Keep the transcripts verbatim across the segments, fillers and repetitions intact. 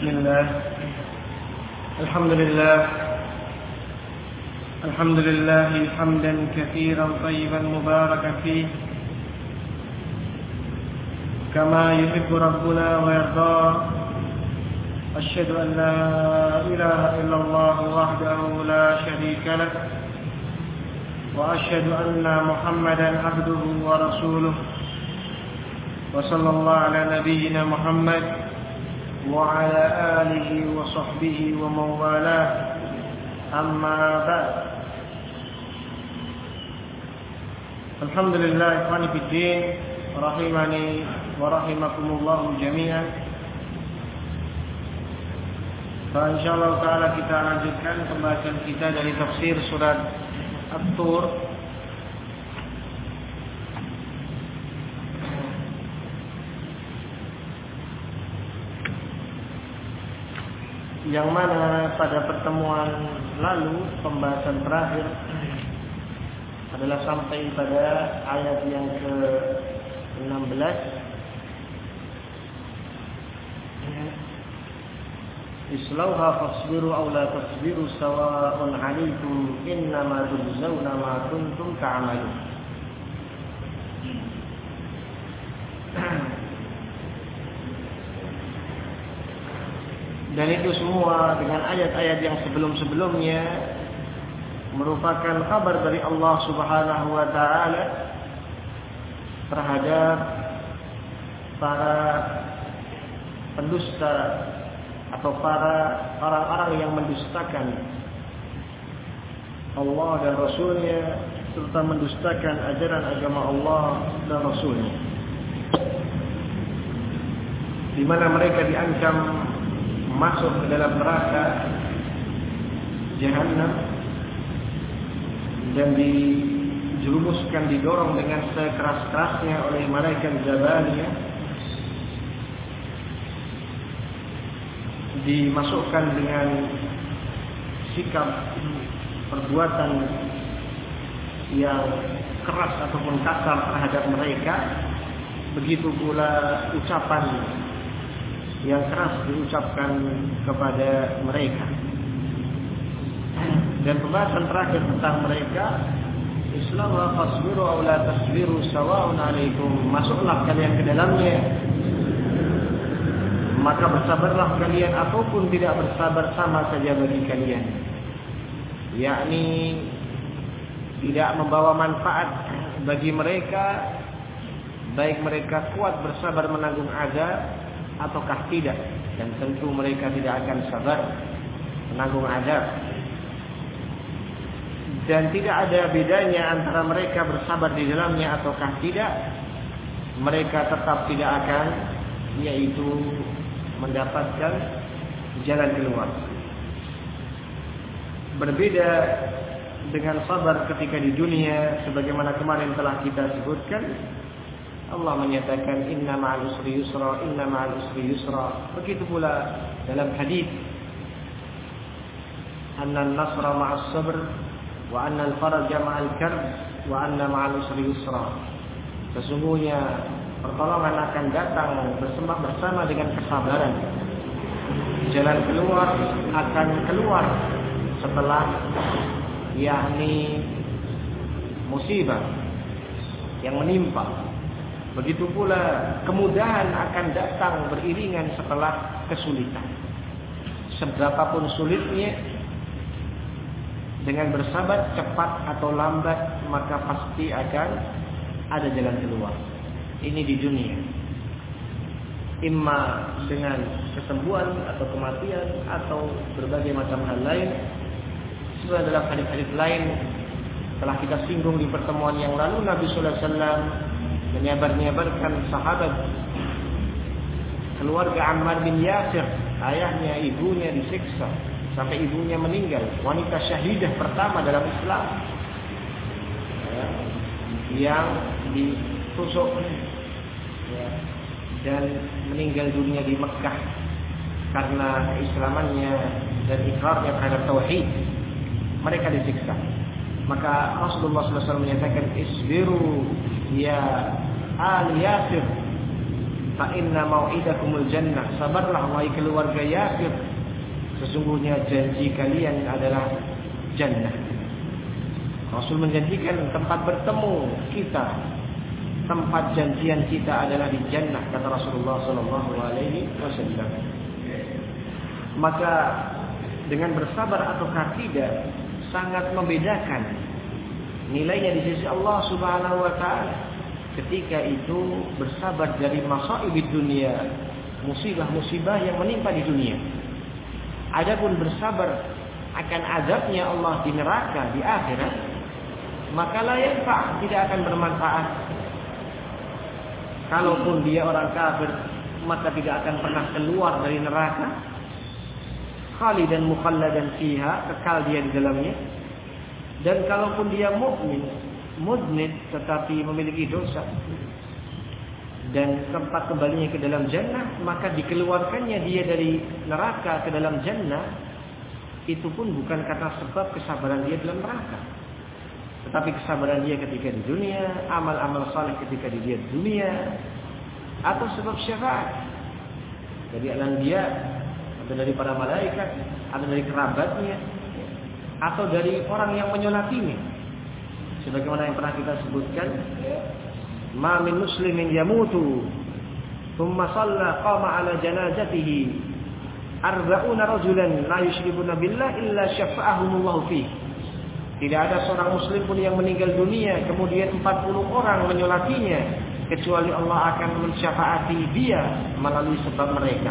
Bismillah. Alhamdulillah. Alhamdulillah hamdan katsiran thayyiban mubarakan fih. Kama yuhibbu rabbuna wa yarda. Asyhadu an la ilaha illallah wahdahu la syarika lah. Wa asyhadu anna Muhammadan abduhu wa rasuluh. Wa sallallahu ala nabiyyina Muhammad wa ala alihi wa sahbihi wa mawalah. Amma ba'd. Alhamdulillah ikhwani fid din, rahimani wa rahimakumullah jami'an. Fa insyaallah taala kita lanjutkan pembahasan kita dari tafsir surat At-Tur. Yang mana pada pertemuan lalu pembahasan terakhir adalah sampai pada ayat yang ke enam belas. Islauha fasbiru aw la tasbiru sawa'un 'alaikum innama tujzauna ma kuntum ta'malun. Dan itu semua dengan ayat-ayat yang sebelum-sebelumnya merupakan kabar dari Allah Subhanahu wa taala terhadap para pendusta atau para orang-orang yang mendustakan Allah dan Rasulnya serta mendustakan ajaran agama Allah dan Rasulnya, di mana mereka diancam masuk ke dalam neraka Jahannam dan dijerumuskan, didorong dengan sekeras-kerasnya oleh malaikat Jabaliyah, dimasukkan dengan sikap perbuatan yang keras ataupun kasar terhadap mereka. Begitu pula ucapan yang keras diucapkan kepada mereka. Dan pembahasan terakhir tentang mereka, Islam wa fasbiru aw la tasbiru sawa'un 'alaikum. Masuklah kalian ke dalamnya, maka bersabarlah kalian ataupun tidak bersabar sama saja bagi kalian. Yakni tidak membawa manfaat bagi mereka, baik mereka kuat bersabar menanggung azab ataukah tidak, dan tentu mereka tidak akan sabar menanggung azab. Dan tidak ada bedanya antara mereka bersabar di dalamnya ataukah tidak, mereka tetap tidak akan yaitu mendapatkan jalan keluar. Berbeda dengan sabar ketika di dunia, sebagaimana kemarin telah kita sebutkan, Allah menyatakan inna ma'al usri yusra, inna ma'al usri yusra. Begitu pula dalam hadis, anna an-nasra ma'as sabr wa anna al-faraja ma'al karb wa anna ma'al usri yusra. Sesungguhnya pertolongan akan datang bersama bersama dengan kesabaran. Jalan keluar akan keluar setelah yakni musibah yang menimpa. Begitu pula kemudahan akan datang beriringan setelah kesulitan. Seberapapun sulitnya, dengan bersabar cepat atau lambat, maka pasti akan ada jalan keluar. Ini di dunia, imma dengan kesembuhan atau kematian atau berbagai macam hal lain. Sesuai dalam hadis-hadis lain telah kita singgung di pertemuan yang lalu, Nabi sallallahu alaihi wasallam menyabar-nyabarkan sahabat keluarga Ammar bin Yasir, ayahnya, ibunya disiksa sampai ibunya meninggal, wanita syahidah pertama dalam Islam ya, yang ditusuk ya, dan meninggal dunia di Mekah karena keislamannya dan ikrarnya terhadap tauhid. Mereka disiksa. Maka Rasulullah sallallahu alaihi wasallam menyatakan, isbiru ya al Yasir, fa inna mau'idakumul jannah, sabarlah wahai keluarga Yasir, sesungguhnya janji kalian adalah jannah. Rasul menjanjikan tempat bertemu kita, tempat janjian kita adalah di jannah, kata Rasulullah sallallahu alaihi wasallam. Maka dengan bersabar atau tidak sangat membedakan nilainya di sisi Allah Subhanahu wa taala. Ketika itu bersabar dari masaibid dunia, musibah-musibah yang menimpa di dunia. Adapun bersabar akan azabnya Allah di neraka di akhirat, maka la yanfa', tidak akan bermanfaat. Kalaupun dia orang kafir, maka tidak akan pernah keluar dari neraka. Khalidan mukhalladan fiha, kekal dia di dalamnya. Dan kalaupun dia mukmin, mudnid, tetapi memiliki dosa dan tempat kembalinya ke dalam jannah, maka dikeluarkannya dia dari neraka ke dalam jannah itu pun bukan karena sebab kesabaran dia dalam neraka, tetapi kesabaran dia ketika di dunia, amal-amal saleh ketika dia di dunia, atau sebab syafaat dari anbiya, atau dari para malaikat, atau dari kerabatnya, atau dari orang yang menyolatinya. Sebagaimana yang pernah kita sebutkan, ma min muslimin yamutu thumma shalla qama ala janazatihi arba'una rajulan la yusyrikuna billah illa syafa'ahumullahu fihi. Tidak ada seorang muslim pun yang meninggal dunia kemudian empat puluh orang menyolatinya, kecuali Allah akan mensyafaati dia melalui sebab mereka.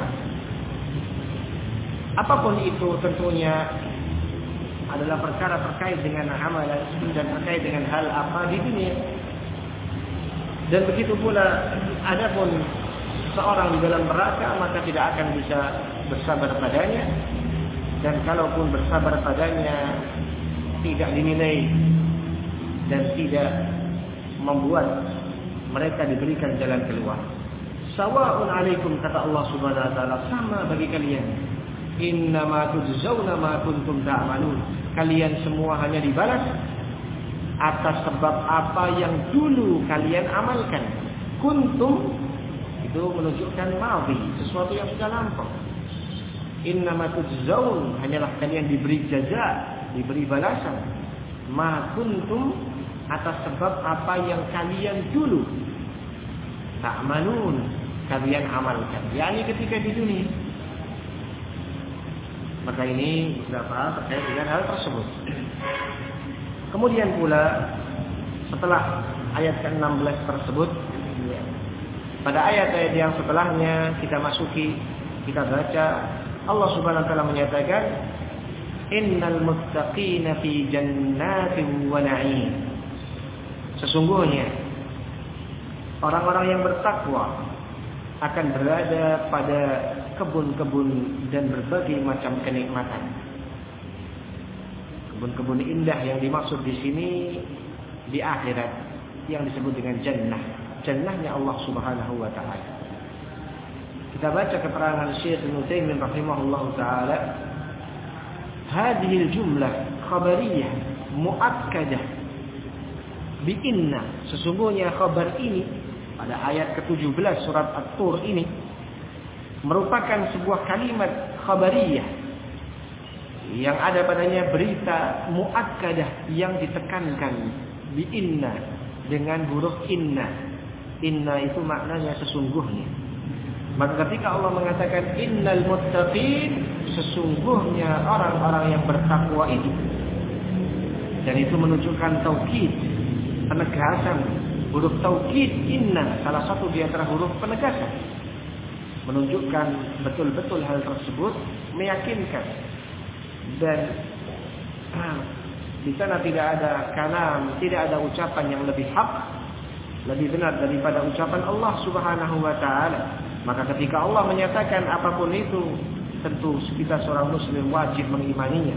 Apapun itu tentunya adalah perkara terkait dengan amalan dan terkait dengan hal apa di dunia. Dan begitu pula adapun seorang di dalam neraka, maka tidak akan bisa bersabar padanya, dan kalaupun bersabar padanya tidak dinilai dan tidak membuat mereka diberikan jalan keluar. Sawa'un alaikum, kata Allah Subhanahu wa taala, sama bagi kalian. Innama tujzauna ma kuntum ta'malun. Kalian semua hanya dibalas atas sebab apa yang dulu kalian amalkan. Kuntum itu menunjukkan madhi, sesuatu yang sudah lampau. Innama tujzaun, hanyalah kalian diberi jaza, diberi balasan. Ma kuntum, atas sebab apa yang kalian dulu ta'malun, kalian amalkan, yakni ketika di dunia. Maka ini beberapa terkait dengan hal tersebut. Kemudian pula setelah ayat ke enam belas tersebut, pada ayat-ayat yang setelahnya kita masuki, kita baca, Allah Subhanahu wa taala menyatakan, innal muttaqina fi jannatin wa na'im. Sesungguhnya orang-orang yang bertakwa akan berada pada kebun-kebun dan berbagai macam kenikmatan. Kebun-kebun indah yang dimaksud di sini di akhirat yang disebut dengan jannah. Jannahnya Allah Subhanahu wa taala. Kita baca keterangan Syekh Ibnu Taimiyah rahimahullahu taala, hadhihi al-jumlah khabariyah muakkadah bi inna. Sesungguhnya khabar ini pada ayat ke tujuh belas surat At-Tur ini merupakan sebuah kalimat khabariyah yang ada padanya berita muakkadah yang ditekankan bi inna dengan huruf inna. Inna itu maknanya sesungguhnya. Maka ketika Allah mengatakan innal muttaqin, sesungguhnya orang-orang yang bertakwa itu, dan itu menunjukkan taukid, penegasan. Huruf taukid inna salah satu di antara huruf penegasan, menunjukkan betul-betul hal tersebut, meyakinkan. Dan nah, di sana tidak ada kalam, tidak ada ucapan yang lebih hak, lebih benar daripada ucapan Allah Subhanahu wa taala. Maka ketika Allah menyatakan apapun itu, tentu kita seorang muslim wajib mengimaninya.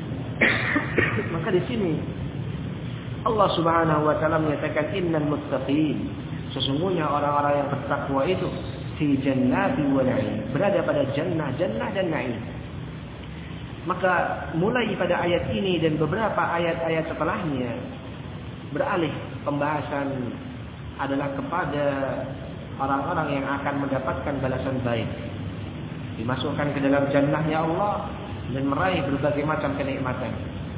Maka di sini Allah Subhanahu wa taala menyatakan innal muttaqin, sesungguhnya orang-orang yang bertakwa itu fi jannati wa na'im, berada pada jannah, jannah dan na'im. Maka mulai pada ayat ini dan beberapa ayat-ayat setelahnya beralih pembahasan adalah kepada orang-orang yang akan mendapatkan balasan baik, dimasukkan ke dalam jannahnya Allah dan meraih berbagai macam kenikmatan.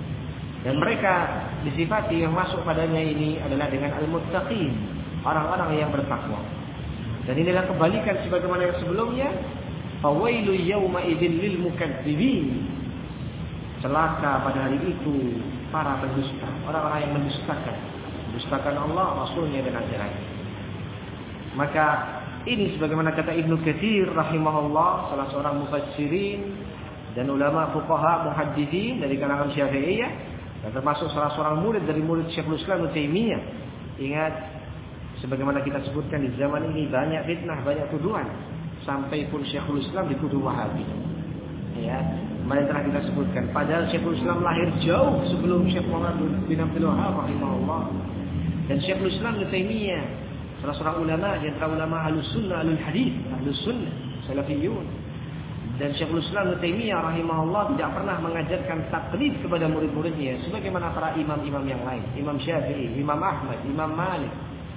Dan mereka disifati yang masuk padanya ini adalah dengan al-muttaqin, orang-orang yang bertakwa. Dan inilah kebalikan sebagaimana yang sebelumnya, fawailu yawma idzin lil mukadzibin. Celaka pada hari itu para pendusta, orang-orang yang mendustakan, mendustakan Allah, Rasulnya dan ajarannya. Maka ini sebagaimana kata Ibnu Katsir rahimahullah, salah seorang mufassirin dan ulama fuqaha muhadditsin dari kalangan Syafi'iyah, dan termasuk salah seorang murid dari murid Syekhul Islam Ibnu Taimiyah. Ingat, sebagaimana kita sebutkan di zaman ini banyak fitnah, banyak tuduhan, sampai pun Syekhul Islam dituduh Wahabi. Ya, kemarin telah kita sebutkan. Padahal Syekhul Islam lahir jauh sebelum Syekh Muhammad bin Abdul Wahhab rahimahullah. Dan Syekhul Islam Ibnu Taimiyah, salah seorang ulama di antara ulama Ahlus Sunnah, Ahlul Hadis, Ahlus Sunnah, Salafiyun. Dan Syekhul Islam Ibnu Taimiyah rahimahullah tidak pernah mengajarkan taklid kepada murid-muridnya sebagaimana para imam-imam yang lain, Imam Syafi'i, Imam Ahmad, Imam Malik.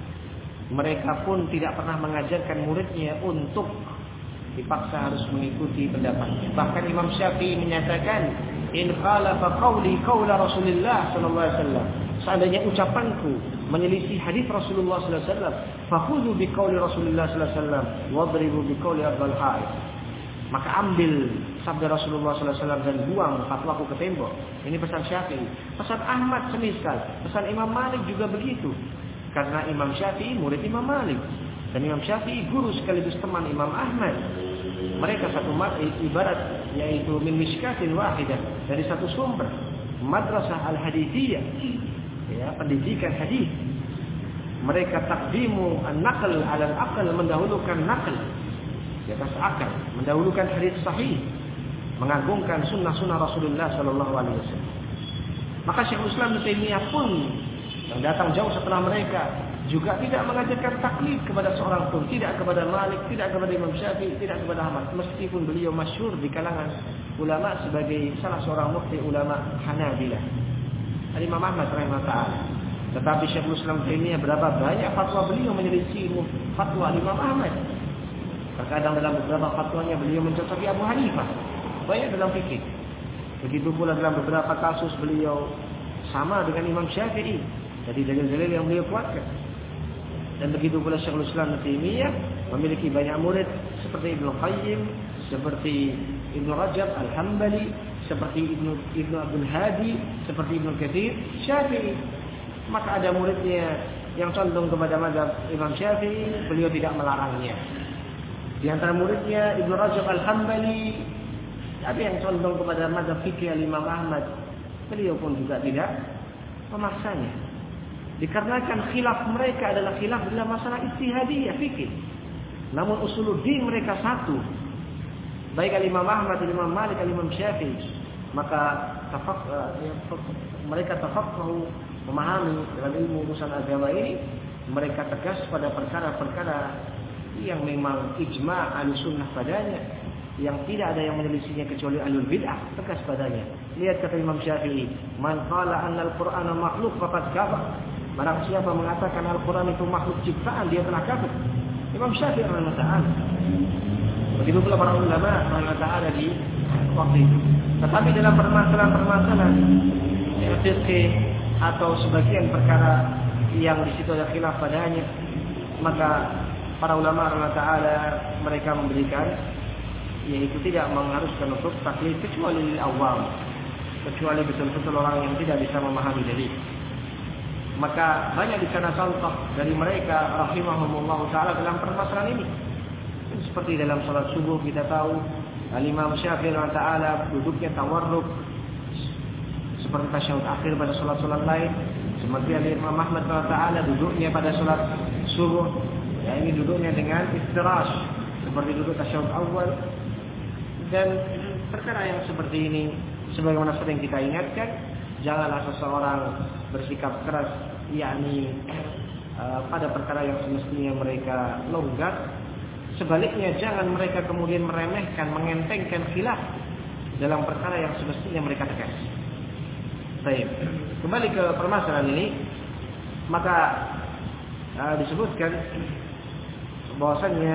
Mereka pun tidak pernah mengajarkan muridnya untuk dipaksa harus mengikuti pendapatnya. Bahkan Imam Syafi'i menyatakan, in khalafa qawli qawla Rasulullah sallallahu alaihi wasallam, seandainya ucapanku menyelisih hadis Rasulullah sallallahu alaihi wasallam, fakhudhu bi qawli Rasulullah sallallahu alaihi wasallam wadribu bi qawli Abdul Haid. Maka ambil sabda Rasulullah sallallahu alaihi wasallam dan buang fatwaku ke tembok. Ini pesan Syafi'i. Pesan Ahmad semisal, pesan Imam Malik juga begitu. Karena Imam Syafi'i murid Imam Malik. Dan Imam Syafi'i guru sekaligus teman Imam Ahmad. Mereka satu ibarat, yaitu min mishkatin wahidah, dari satu sumber, madrasah al-hadithiyah, ya, pendidikan hadis. Mereka takdimu an-naql ala al-aql, mendahulukan naql di atas akal, mendahulukan hadis sahih, mengagungkan sunnah-sunnah Rasulullah sallallahu alaihi wasallam. Maka Syekhul Islam Ibnu Taimiyah pun yang datang jauh setelah mereka juga tidak mengajarkan taklid kepada seorang pun, tidak kepada Malik, tidak kepada Imam Syafi'i, tidak kepada Ahmad, meskipun beliau masyhur di kalangan ulama sebagai salah seorang mufti ulama Hanabilah, Imam Ahmad rahimahullah taala. Tetapi Syekhul Islam Taimiyah berapa banyak fatwa beliau menyelisih fatwa Imam Ahmad. Terkadang dalam beberapa fatwanya beliau mencocoki Abu Hanifah, banyak dalam fikih. Begitu pula dalam beberapa kasus beliau sama dengan Imam Syafi'i. Jadi dalil-dalil yang beliau kuatkan. Dan begitu pula Syekhul Islam Ibnu Taimiyah memiliki banyak murid seperti Ibnu Qayyim, seperti Ibnu Rajab Al-Hambali, seperti Ibnu Ibnu Abdul Hadi, seperti Ibnu Katsir, Syafi'i. Maka ada muridnya yang condong kepada mazhab Imam Syafi'i, beliau tidak melarangnya. Di antara muridnya Ibnu Rajab Al-Hambali, tapi yang condong kepada mazhab fikih Imam Ahmad, beliau pun juga tidak memaksanya. Dikarenakan khilaf mereka adalah khilaf dalam masalah ijtihadiyah fikih. Namun usuluddin mereka satu. Baik Imam Ahmad, Imam Malik, Imam Syafi'i. Maka tafaq, ya, mereka tafaqahu, memahami dalam ilmu urusan agama ini, mereka tegas pada perkara-perkara yang memang ijma' Ahlussunnah padanya, yang tidak ada yang menyelisihinya kecuali ahlul bid'ah, tegas padanya. Lihat kata Imam Syafi'i, man qala anna al-Qur'ana makhluk faqad kafar. Barang siapa mengatakan Al-Quran itu makhluk ciptaan, dia telah kafir. Imam Syafi'i rahimahullah ta'ala. Begitu pula para ulama rahimahullah ta'ala di waktu itu. Tetapi dalam permasalahan-permasalahan fikih atau sebagian perkara yang di situ ada khilaf padanya, maka para ulama rahimahullah ta'ala mereka memberikan, yaitu tidak mengharuskan untuk taklid kecuali awam, kecuali betul-betul orang yang tidak bisa memahami dalil. Maka banyak di sana contoh dari mereka rahimahumullah taala dalam permasalahan ini. Seperti dalam salat subuh kita tahu Al-Imam Syafi'i taala duduknya tawarruk seperti tasyahud akhir pada salat-salat lain. Seperti Al-Imam Ahmad taala duduknya pada salat subuh, ya ini duduknya dengan iftirash seperti duduk tasyahud awal. Dan perkara yang seperti ini sebagaimana sering kita ingatkan, janganlah seseorang bersikap keras, yakni uh, pada perkara yang semestinya mereka longgar. Sebaliknya jangan mereka kemudian meremehkan, mengentengkan khilaf dalam perkara yang semestinya mereka tegas. Baik, kembali ke permasalahan ini, maka uh, disebutkan bahwasannya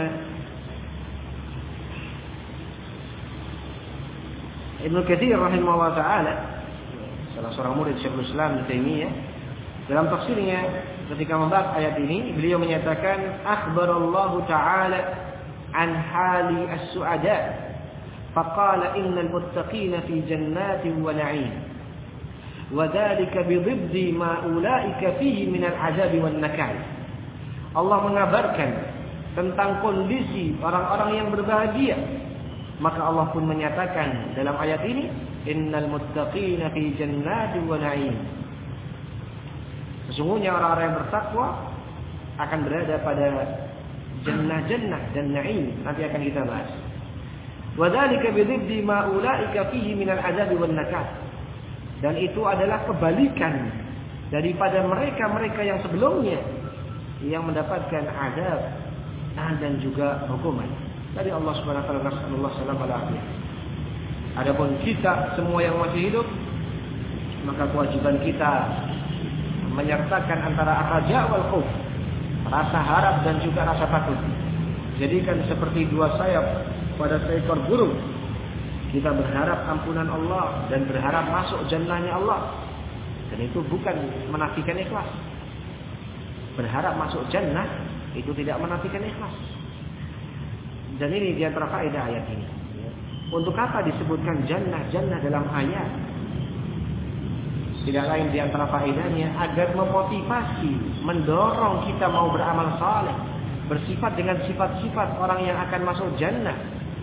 Ibnu Katsir rahimahullah taala, salah seorang murid Syekhul Islam Ibnu Taimiyah, dalam tafsirnya ketika membahas ayat ini, beliau menyatakan akhbarallahu ta'ala an hali as-su'ada faqala innal muttaqina fi jannatin wa na'im wa dhalika bi dhiddi ma ulaika fihi min al-'adab wan nakal. Allah mengabarkan tentang kondisi orang-orang yang berbahagia, maka Allah pun menyatakan dalam ayat ini innal muttaqina fi jannatin wa na'im. Sesungguhnya orang-orang yang bertakwa akan berada pada jannah-jannah dan na'im. Nanti akan kita bahas. Wa dzalika bi dhiddi ma ulaika fihi min al-'adab wan nakal. Dan itu adalah kebalikan daripada mereka-mereka yang sebelumnya yang mendapatkan azab dan juga hukuman dari Allah Subhanahu wa taala. Nasallallahu alaihi wasallam. Adapun kita semua yang masih hidup, maka kewajiban kita menyertakan antara ar-raja wal khauf, rasa harap dan juga rasa takut. Jadikan seperti dua sayap pada seekor burung. Kita berharap ampunan Allah dan berharap masuk jannahnya Allah. Dan itu bukan menafikan ikhlas. Berharap masuk jannah itu tidak menafikan ikhlas. Dan ini di antara faedah ayat ini. Untuk apa disebutkan jannah-jannah dalam ayat? Tidak lain di antara faedahnya agar memotivasi, mendorong kita mau beramal saleh, bersifat dengan sifat-sifat orang yang akan masuk jannah.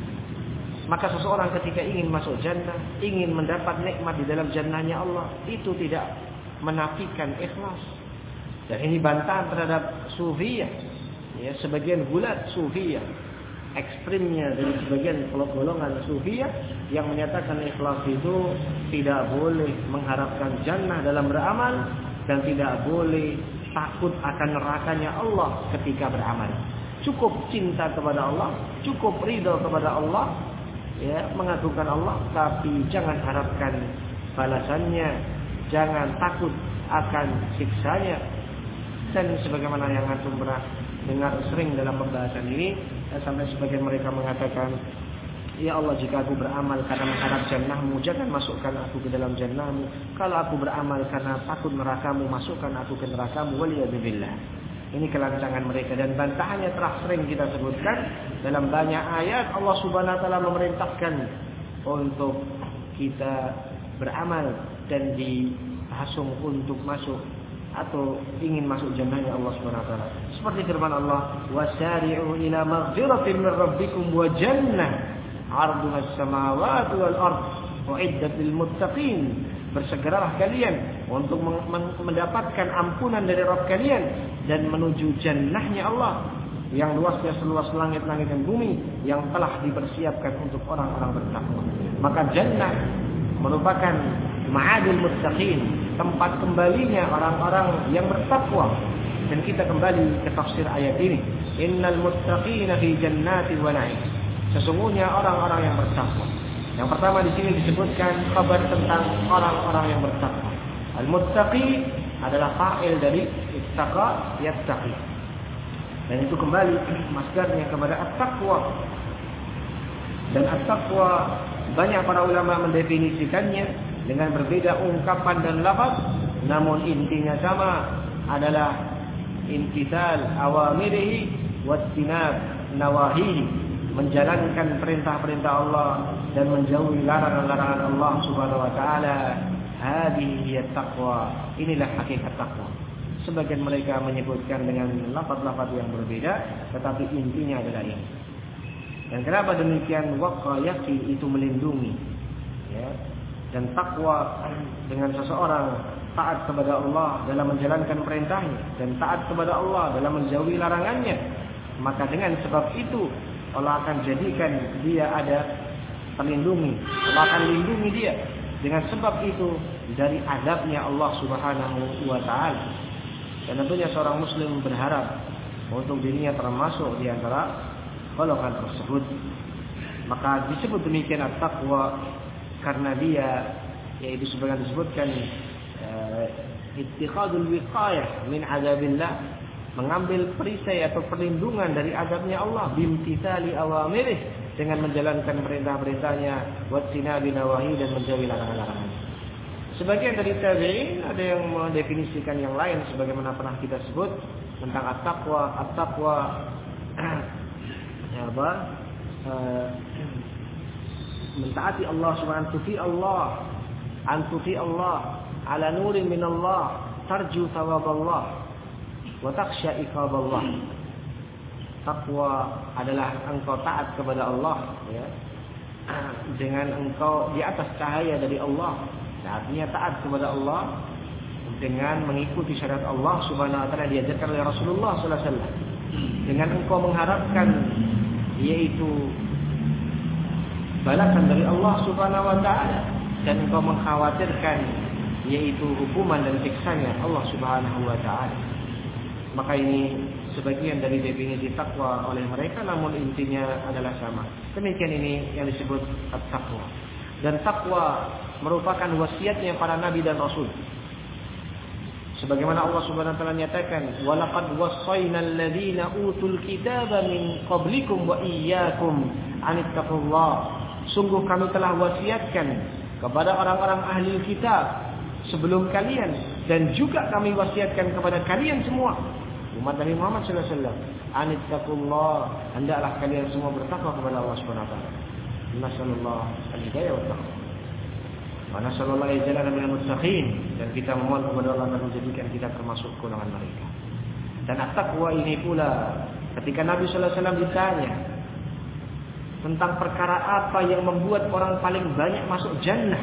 Maka seseorang ketika ingin masuk jannah, ingin mendapat nikmat di dalam jannahnya Allah, itu tidak menafikan ikhlas. Dan ini bantahan terhadap sufiyah, ya, sebagian gulat sufiyah, ekstrimnya dari sebagian golongan sufiyah yang menyatakan ikhlas itu tidak boleh mengharapkan jannah dalam beramal dan tidak boleh takut akan nerakanya Allah ketika beramal. Cukup cinta kepada Allah, cukup ridho kepada Allah, ya, mengagungkan Allah, tapi jangan harapkan balasannya, jangan takut akan siksanya. Dan sebagaimana yang antum pernah dengar sering dalam pembahasan ini, sampai sebagian mereka mengatakan, ya Allah, jika aku beramal karena mengharap jannahmu, jangan masukkan aku ke dalam jannahmu. Kalau aku beramal karena takut nerakamu, masukkan aku ke nerakamu. Waliyadzubillah. Ini kelancangan mereka dan bantahannya telah sering kita sebutkan dalam banyak ayat. Allah Subhanahu wa taala memerintahkan untuk kita beramal dan dihasung untuk masuk atau ingin masuk jannahnya Allah Subhanahu wa taala. Seperti firman Allah, "Wasari'u ila maghfiratin min rabbikum wa jannah 'arduha as-samawati wal ard u'iddat lil muttaqin." Bersegeralah kalian untuk mendapatkan ampunan dari Rabb kalian dan menuju jannahnya Allah yang luasnya seluas langit-langit dan bumi, yang telah dipersiapkan untuk orang-orang bertakwa. Maka jannah merupakan ma'adul muttaqin, tempat kembalinya orang-orang yang bertakwa. Dan kita kembali ke tafsir ayat ini, innal muttaqina fi jannatin wa na'im. Sesungguhnya orang-orang yang bertakwa. Yang pertama di sini disebutkan kabar tentang orang-orang yang bertakwa. Al-muttaqi adalah fa'il dari ittaqa yattaqi. Dan itu kembali masdarnya kepada at-taqwa. Dan at-taqwa banyak para ulama mendefinisikannya dengan berbeda ungkapan dan lafaz, namun intinya sama, adalah imtithal awamirihi wattinab nawahihi, menjalankan perintah-perintah Allah dan menjauhi larangan-larangan Allah Subhanahu wa taala. Hadhihi hiya taqwa. Inilah hakikat takwa. Sebagian mereka menyebutkan dengan lafaz-lafaz yang berbeda, tetapi intinya adalah ini. Dan kenapa demikian? Waqayati itu melindungi, ya. Dan takwa dengan seseorang taat kepada Allah dalam menjalankan perintahnya dan taat kepada Allah dalam menjauhi larangannya, maka dengan sebab itu Allah akan jadikan dia ada terlindungi. Allah akan lindungi dia dengan sebab itu dari azabnya Allah Subhanahu wa taala. Dan tentunya seorang muslim berharap untuk dirinya termasuk di antara golongan tersebut. Maka disebut demikian at-taqwa karena dia, yaitu sebagian disebutkan uh, ittikhadul wiqayah min azabillah, mengambil perisai atau perlindungan dari azabnya Allah bimtithali awamirih, dengan menjalankan perintah-perintahnya, wattinabi nawahi, dan menjauhi larangan-larangannya. Sebagian dari tabi'in ada yang mendefinisikan yang lain sebagaimana pernah kita sebut tentang at-taqwa. At-taqwa ya apa? Uh, mentaati Allah subhanahu wa ta'ala, Allah antuti Allah ala nurin min Allah, tarju thawab Allah wa takhsha iqab Allah. Takwa adalah engkau taat kepada Allah, ya, dengan engkau di atas cahaya dari Allah. Artinya taat kepada Allah dengan mengikuti syariat Allah subhanahu wa ta'ala diajarkan oleh Rasulullah sallallahu alaihi wasallam. Dengan engkau mengharapkan yaitu balasan dari Allah subhanahu wa ta'ala, dan engkau mengkhawatirkan yaitu hukuman dan siksanya Allah subhanahu wa ta'ala. Maka ini sebagian dari definisi takwa oleh mereka, namun intinya adalah sama. Demikian ini yang disebut at-taqwa. Dan takwa merupakan wasiatnya para nabi dan rasul. Sebagaimana Allah Subhanahu wa taala nyatakan, "Wa laqad wassayna alladziina utul kitaba min qablikum wa iyyakum an ittaqullah." Sungguh kami telah wasiatkan kepada orang-orang ahli kitab sebelum kalian, dan juga kami wasiatkan kepada kalian semua umat Nabi Muhammad sallallahu alaihi wasallam, an ittaqullah, hendaklah kalian semua bertakwa kepada Allah Subhanahu wa taala. Nasallallahu al-hidayah wa taqwa. Wa nasallallahu al-jalala minal muttaqin, dan kita memohon kepada Allah agar menjadikan kita termasuk golongan mereka. Dan at-taqwa ini pula ketika Nabi sallallahu alaihi wasallam ditanya tentang perkara apa yang membuat orang paling banyak masuk jannah.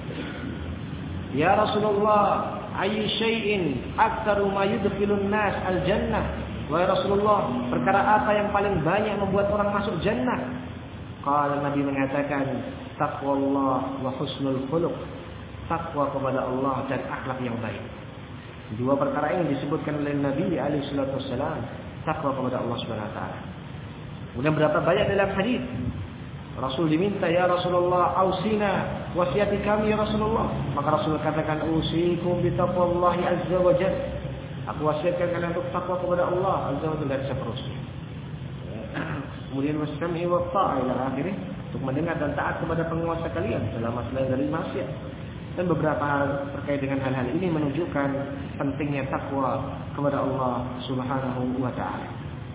Ya Rasulullah, ayyu syai'in aktsaru ma yudkhilun nas al-jannah? Wahai Rasulullah, perkara apa yang paling banyak membuat orang masuk jannah? Qala, Nabi mengatakan, taqwallah wa husnul khuluq. Takwa kepada Allah dan akhlak yang baik. Dua perkara ini disebutkan oleh Nabi alaihi salatu wasallam, takwa kepada Allah Subhanahu wa taala. Kemudian berapa banyak dalam hadis Rasul diminta, ya Rasulullah, ausina, wasiati kami ya Rasulullah. Maka Rasul katakan, usikum bi taqwallahi azza wa jalla. Aku wasiatkan kalian untuk takwa kepada Allah azza wa jalla, dan seterusnya. Kemudian wasami wa ta'a ila akhirih, untuk mendengar dan taat kepada penguasa kalian dalam masalah dari maksiat. Dan beberapa hal terkait dengan hal-hal ini menunjukkan pentingnya takwa kepada Allah Subhanahu wa taala.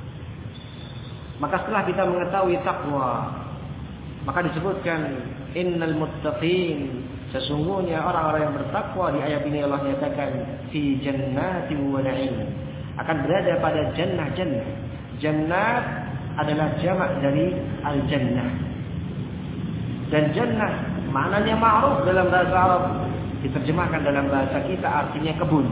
Maka setelah kita mengetahui takwa, maka disebutkan innal muttaqin, sesungguhnya orang-orang yang bertakwa. Di ayat ini Allah nyatakan fi jannatin wa na'im, akan berada pada jannah-jannah. Jannat adalah jamak dari al-jannah, dan jannah maknanya ma'ruf dalam bahasa Arab, diterjemahkan dalam bahasa kita artinya kebun.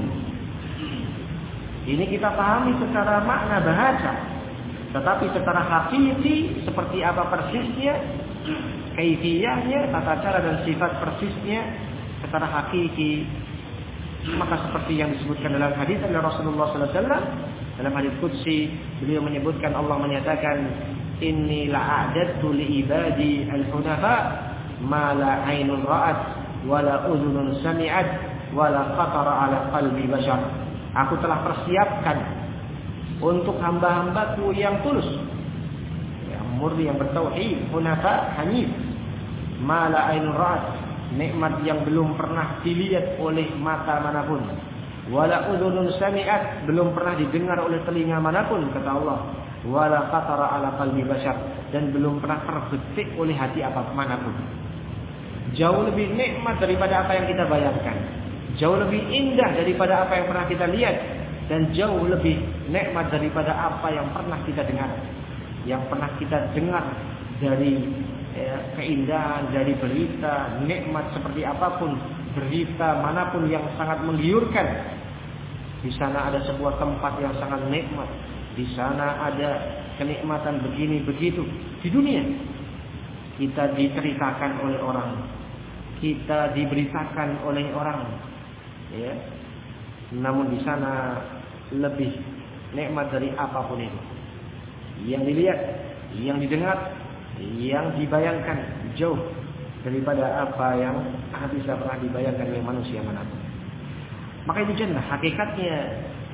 Ini kita pahami secara makna bahasa, tetapi secara hakiki seperti apa persisnya, kaifiyahnya, tata cara dan sifat persisnya secara hakiki, maka seperti yang disebutkan dalam hadis oleh Rasulullah sallallahu alaihi wasallam. Dalam hadis qudsi beliau menyebutkan, Allah menyatakan, inni la'adadtu li ibadi al-hunafa ma la 'ainun ra'at wa la udhunun sami'at wa la khatara 'ala qalbi bashar. Aku telah persiapkan untuk hamba-hambaku yang tulus, yang murni, yang bertauhid, hunafa, hanif, ma la 'ainun ra'at, nikmat yang belum pernah dilihat oleh mata manapun, wala udhunun sami'at, belum pernah didengar oleh telinga manapun, kata Allah, wala khatara 'ala qalbi bashar, dan belum pernah terbetik oleh hati apa manapun. Jauh lebih nikmat daripada apa yang kita bayangkan, jauh lebih indah daripada apa yang pernah kita lihat, dan jauh lebih nikmat daripada apa yang pernah kita dengar. Yang pernah kita dengar dari ya, keindahan, dari berita, nikmat seperti apapun, berita manapun yang sangat menggiurkan, di sana ada sebuah tempat yang sangat nikmat, di sana ada kenikmatan begini begitu. Di dunia kita diceritakan oleh orang, kita diberitakan oleh orang, ya. Namun di sana lebih nikmat dari apapun itu. Yang dilihat, yang didengar, yang dibayangkan jauh daripada apa yang bisa pernah dibayangkan oleh manusia manapun. Maka itu jannah hakikatnya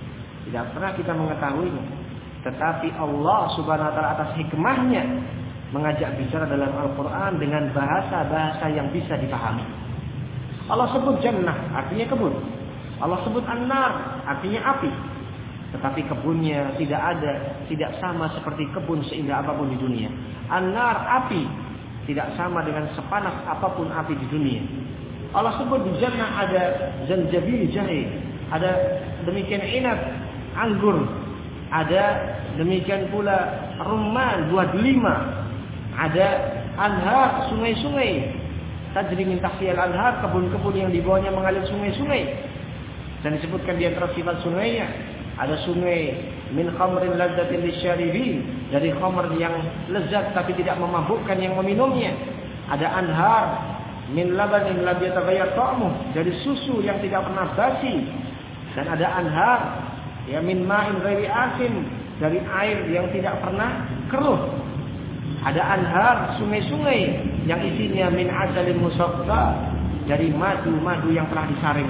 Tidak pernah kita mengetahuinya. Tetapi Allah Subhanahu wa taala atas hikmahnya mengajak bicara dalam Al-Qur'an dengan bahasa-bahasa yang bisa dipahami. Allah sebut jannah, artinya kebun. Allah sebut an-nar, artinya api. Tetapi kebunnya tidak ada, tidak sama seperti kebun seindah apapun di dunia. An-nar, api, tidak sama dengan sepanas apapun api di dunia. Allah sebut di jannah ada zanjabil jahe, ada demikian inab, anggur, ada demikian pula rumman, buah delima, ada anhar, sungai-sungai, tajri min tahtiha al-anhar, kebun-kebun yang di bawahnya mengalir sungai-sungai. Dan disebutkan di antara sifat sungainya ada sungai min khamrin lazzatin lisyaribin, dari khamr yang lezat tapi tidak memabukkan yang meminumnya. Ada anhar min labanin lam yataghayyar ta'muh, dari susu yang tidak pernah basi. Dan ada anhar ya min ma'in ghairi asin, dari air yang tidak pernah keruh. Ada anhar, sungai-sungai yang isinya min asalin musaffa, dari madu-madu yang telah disaring.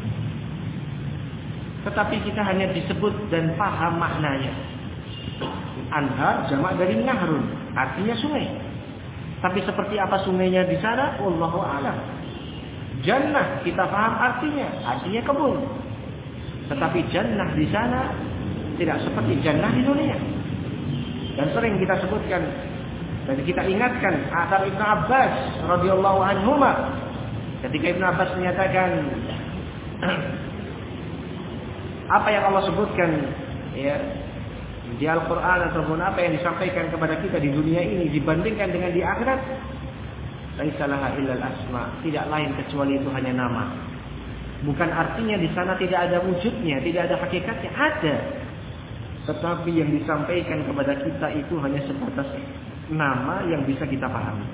Tetapi kita hanya disebut dan paham maknanya. Anhar jamak dari nahrun, artinya sungai. Tapi seperti apa sungainya di sana, wallahu a'lam. Jannah kita paham artinya, artinya kebun. Tetapi jannah di sana tidak seperti jannah di dunia. Dan sering kita sebutkan dan kita ingatkan atar Ibnu Abbas radhiyallahu anhuma, ketika Ibnu Abbas menyatakan apa yang Allah sebutkan ya di Al-Qur'an ataupun apa yang disampaikan kepada kita di dunia ini dibandingkan dengan di akhirat, laisa laha illal asma, tidak lain kecuali itu hanya nama. Bukan artinya di sana tidak ada wujudnya, tidak ada hakikatnya, ada. Tetapi yang disampaikan kepada kita itu hanya sebatas nama yang bisa kita pahami.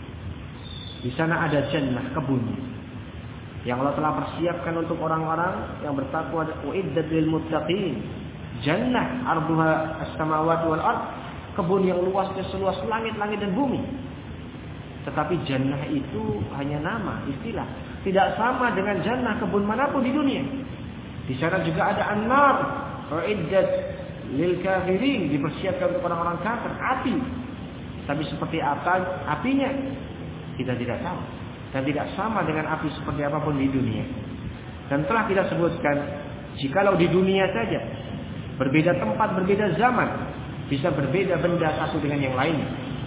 Di sana ada jannah, kebun yang Allah telah persiapkan untuk orang-orang yang bertakwa, uiddat lil muttaqin. Jannah arduha as-samawati wal ard, kebun yang luasnya seluas langit-langit dan bumi. Tetapi jannah itu hanya nama, istilah. Tidak sama dengan jannah kebun manapun di dunia. Di sana juga ada an-nar, uiddat lil kafirin, dipersiapkan untuk orang-orang kafir, api. Tapi seperti apa apinya kita tidak tahu. Dan tidak sama dengan api seperti apapun di dunia. Dan telah kita sebutkan, jikalau di dunia saja berbeda tempat, berbeda zaman, bisa berbeda benda satu dengan yang lainnya.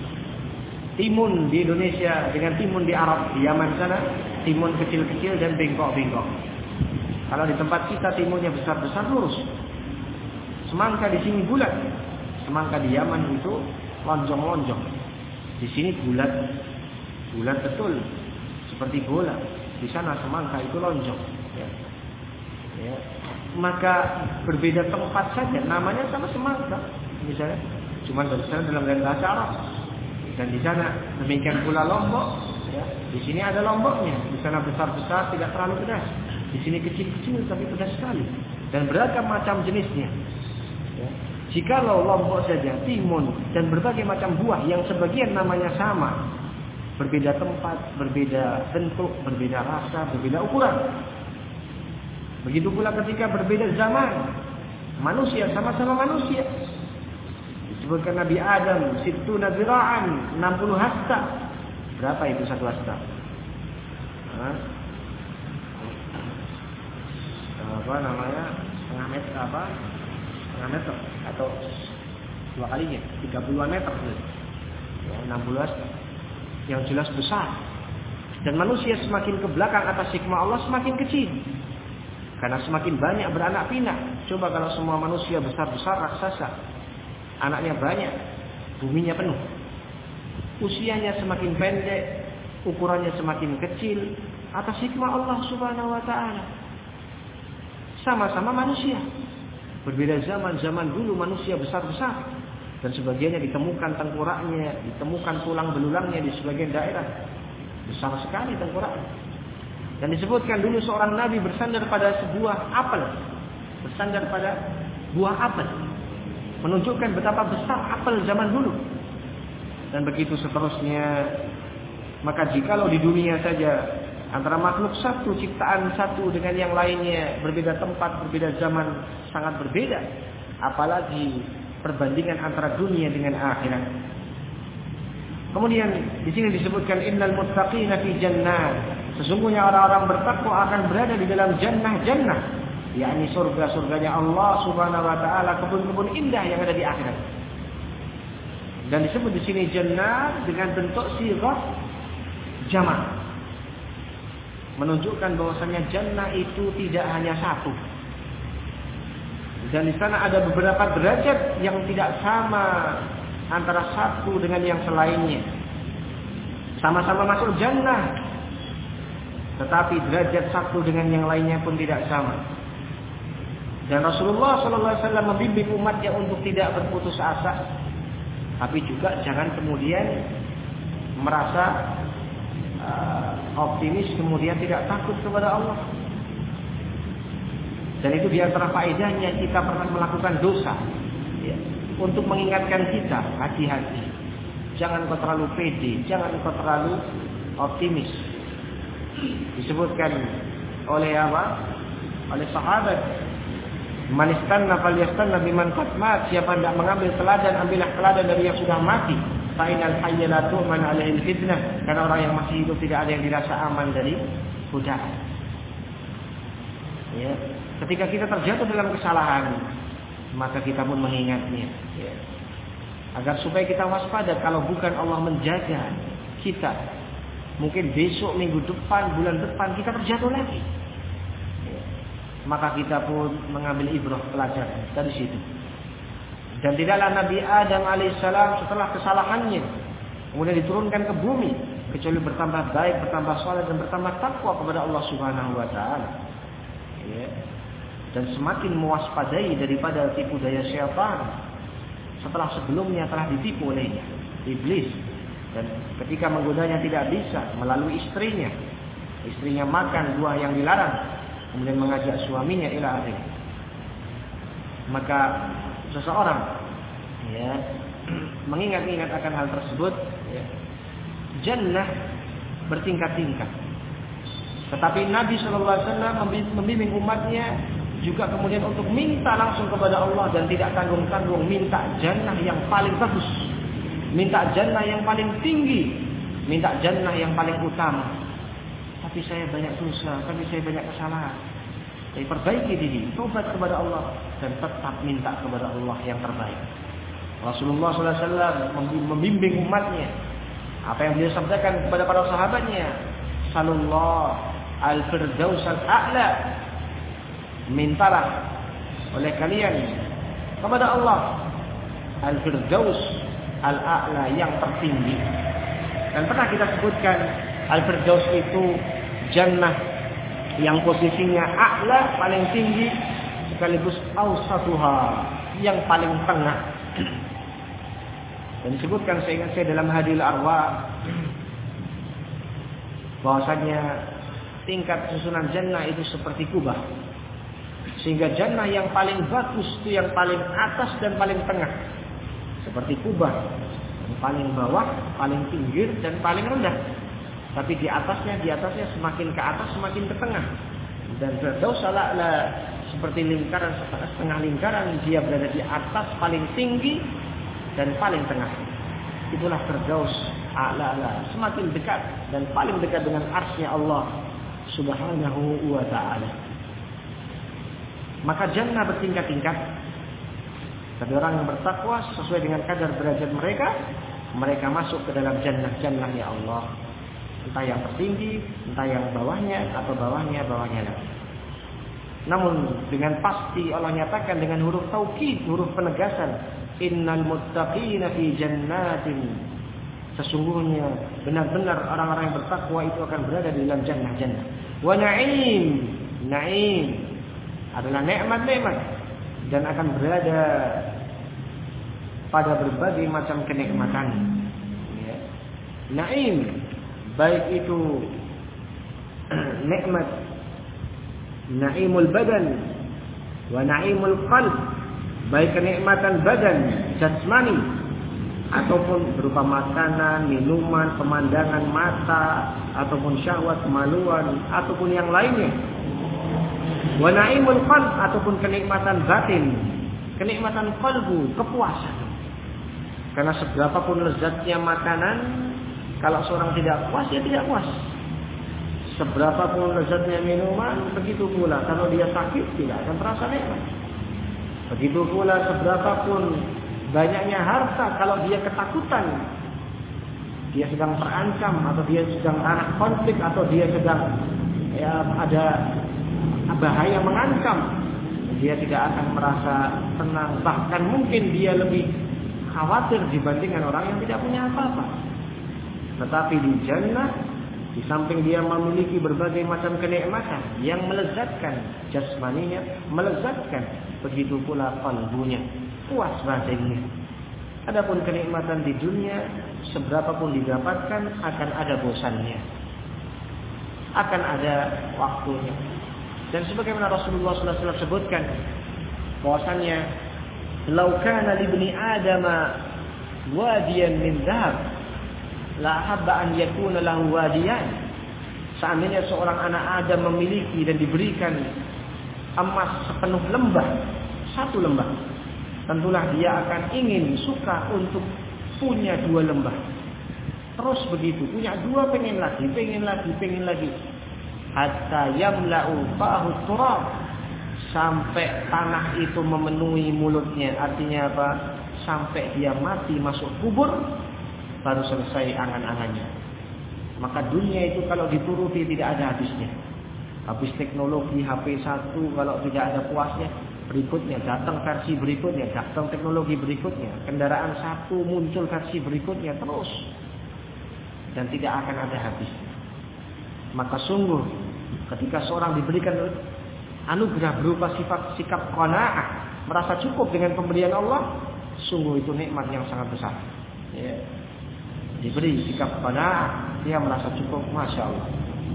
Timun di Indonesia dengan timun di Arab, di Yaman sana, timun kecil-kecil dan bengkok-bengkok. Kalau di tempat kita timunnya besar-besar lurus. Semangka di sini bulat. Semangka di Yaman itu lonjong-lonjong. Di sini bulat, bulat betul, seperti bola. Di sana semangka itu lonjong. Ya. Ya. Maka berbeda tempat saja, namanya sama semangka, misalnya, cuma berbeda dalam bahasa Arab. Dan di sana demikian pula Lombok. Ya. Di sini ada Lomboknya. Di sana besar-besar, tidak terlalu pedas. Di sini kecil-kecil tapi pedas sekali. Dan beragam macam jenisnya. Ya. Jikalau Lombok saja, timun dan berbagai macam buah yang sebagian namanya sama, berbeda tempat, berbeda bentuk, berbeda rasa, berbeda ukuran. Begitu pula ketika berbeda zaman, manusia sama-sama manusia. Disebutkan Nabi Adam, sittuna zira'an, enam puluh hasta. Berapa itu satu hasta? Hah? Apa namanya? Setengah meter apa? Setengah meter atau dua kalinya, tiga puluhan meter. Ya, enam puluh hasta. Yang jelas besar. Dan manusia semakin ke belakang atas hikmah Allah semakin kecil. Karena semakin banyak beranak pinak. Coba kalau semua manusia besar-besar raksasa, anaknya banyak, buminya penuh. Usianya semakin pendek, ukurannya semakin kecil, atas hikmah Allah Subhanahu wa taala. Sama-sama manusia. Berbeda zaman, zaman dulu manusia besar-besar. Dan sebagiannya ditemukan tengkoraknya, ditemukan tulang belulangnya di sebagian daerah. Besar sekali tengkoraknya. Dan disebutkan dulu seorang nabi bersandar pada sebuah apel. Bersandar pada buah apel. Menunjukkan betapa besar apel zaman dulu. Dan begitu seterusnya. Maka jikalau di dunia saja Antara makhluk satu, ciptaan satu dengan yang lainnya, berbeda tempat, berbeda zaman, sangat berbeda. Apalagi perbandingan antara dunia dengan akhirat. Kemudian di sini disebutkan innal muttaqina fi jannah. Sesungguhnya orang-orang bertakwa akan berada di dalam jannah-jannah, yakni surga-surganya Allah Subhanahu wa taala, kebun-kebun indah yang ada di akhirat. Dan disebut di sini jannah dengan bentuk sighah jamak, menunjukkan bahwasanya jannah itu tidak hanya satu. Dan di sana ada beberapa derajat yang tidak sama antara satu dengan yang selainnya. Sama-sama masuk jannah, tetapi derajat satu dengan yang lainnya pun tidak sama. Dan Rasulullah shallallahu alaihi wasallam membimbing umatnya untuk tidak berputus asa, tapi juga jangan kemudian merasa uh, optimis kemudian tidak takut kepada Allah. Dan itu di antara faedahnya kita pernah melakukan dosa, ya, untuk mengingatkan kita hati-hati. Jangan kau terlalu pede, jangan kau terlalu optimis. Disebutkan oleh apa? Oleh sahabat, man istanna falyastanna biman qad mat. Siapa hendak mengambil teladan, ambillah teladan dari yang sudah mati. Fa inal hayya la tu'man 'alaihi fitnah. Karena orang yang masih hidup tidak ada yang dirasa aman dari godaan. Ya, ketika kita terjatuh dalam kesalahan, maka kita pun mengingatnya, ya, agar supaya kita waspada. Kalau bukan Allah menjaga kita, mungkin besok, minggu depan, bulan depan kita terjatuh lagi. Ya, maka kita pun mengambil ibrah pelajaran dari situ. Dan tidaklah Nabi Adam alaihissalam setelah kesalahannya kemudian diturunkan ke bumi kecuali bertambah baik, bertambah saleh dan bertambah takwa kepada Allah Subhanahu wa taala. Ya. Dan semakin mewaspadai daripada tipu daya syaitan setelah sebelumnya telah ditipu olehnya iblis. Dan ketika menggodanya tidak bisa melalui istrinya, istrinya makan buah yang dilarang, kemudian mengajak suaminya ila akhir. Maka seseorang, ya, mengingat-ingat akan hal tersebut, ya, jannah bertingkat-tingkat. Tetapi Nabi shallallahu alaihi wasallam membimbing umatnya juga kemudian untuk minta langsung kepada Allah dan tidak tanggung-tanggung, minta jannah yang paling bagus, minta jannah yang paling tinggi, minta jannah yang paling utama. Tapi saya banyak dosa, tapi saya banyak kesalahan. Jadi perbaiki diri, tobat kepada Allah dan tetap minta kepada Allah yang terbaik. Rasulullah shallallahu alaihi wasallam membimbing umatnya. Apa yang beliau sabdakan kepada para sahabatnya, sallallahu al-firdaus al-a'la. Mintalah oleh kalian kepada Allah al-firdaus al-a'la, yang tertinggi. Dan pernah kita sebutkan al-firdaus itu jannah yang posisinya a'la, paling tinggi, sekaligus awsatuha, yang paling tengah. Dan disebutkan, saya ingat saya dalam Hadil Arwah, bahwasanya tingkat susunan jannah itu seperti kubah. Sehingga jannah yang paling bagus itu yang paling atas dan paling tengah, seperti kubah. Yang paling bawah, paling pinggir dan paling rendah. Tapi di atasnya, di atasnya semakin ke atas semakin ke tengah. Dan Firdaus al-A'la seperti lingkaran, setengah lingkaran, dia berada di atas paling tinggi dan paling tengah. Itulah Firdaus al-A'la, semakin dekat dan paling dekat dengan arsy Allah Subhanahu wa ta'ala. Maka jannah bertingkat-tingkat. Tapi orang yang bertakwa sesuai dengan kadar derajat mereka, mereka masuk ke dalam jannah-jannah ya Allah. Entah yang tertinggi, entah yang bawahnya, atau bawahnya, bawahnya lagi. Namun dengan pasti Allah nyatakan dengan huruf taukid, huruf penegasan, innal muttaqina fi jannatin. Sesungguhnya benar-benar orang-orang yang bertakwa itu akan berada di dalam jannah-jannah. Wa na'im, na'im adalah nikmat-nikmat dan akan berada pada berbagai macam kenikmatan. Ya. Na'im, baik itu nikmat na'imul badan wa na'imul qalb, baik kenikmatan badan jasmani ataupun berupa makanan, minuman, pemandangan mata, ataupun syahwat, kemaluan, ataupun yang lainnya. Wa naimul qalb, ataupun kenikmatan batin, kenikmatan qalbu, kepuasan. Karena seberapapun lezatnya makanan, kalau seorang tidak puas, ya tidak puas. Seberapapun lezatnya minuman, begitu pula kalau dia sakit tidak akan terasa nikmat. Begitu pula seberapapun banyaknya harta, kalau dia ketakutan, dia sedang terancam, atau dia sedang ada konflik, atau dia sedang ya, ada bahaya mengancam, dia tidak akan merasa tenang. Bahkan mungkin dia lebih khawatir dibandingkan orang yang tidak punya apa-apa. Tetapi di jannah, di samping dia memiliki berbagai macam kenikmatan yang melezatkan jasmaninya, melezatkan, begitu pula qalbunya, puas batinnya. Adapun kenikmatan di dunia, seberapapun didapatkan akan ada bosannya, akan ada waktunya. Dan sebagaimana Rasulullah sallallahu alaihi wasallam sebutkan bahwasannya, "Lau kana li ibni Adama wadiyan min dhahab, la habba an yakuna lahu wadiyan." Seandainya seorang anak Adam memiliki dan diberikan emas sepenuh lembah, satu lembah, tentulah dia akan ingin, suka untuk punya dua lembah. Terus begitu, punya dua, pengen lagi, pengen lagi, pengen lagi. Hatta yamla'u fahu turab, sampai tanah itu memenuhi mulutnya. Artinya apa? Sampai dia mati masuk kubur, baru selesai angan-angannya. Maka dunia itu kalau dituruti tidak ada habisnya. Habis teknologi H P satu, kalau tidak ada puasnya, berikutnya datang versi berikutnya, datang teknologi berikutnya, kendaraan satu muncul versi berikutnya, terus, dan tidak akan ada habisnya. Maka sungguh ketika seorang diberikan anugerah berupa sifat sikap qanaah, merasa cukup dengan pemberian Allah, sungguh itu nikmat yang sangat besar. Ya. Diberi sikap qanaah, dia merasa cukup, masya Allah.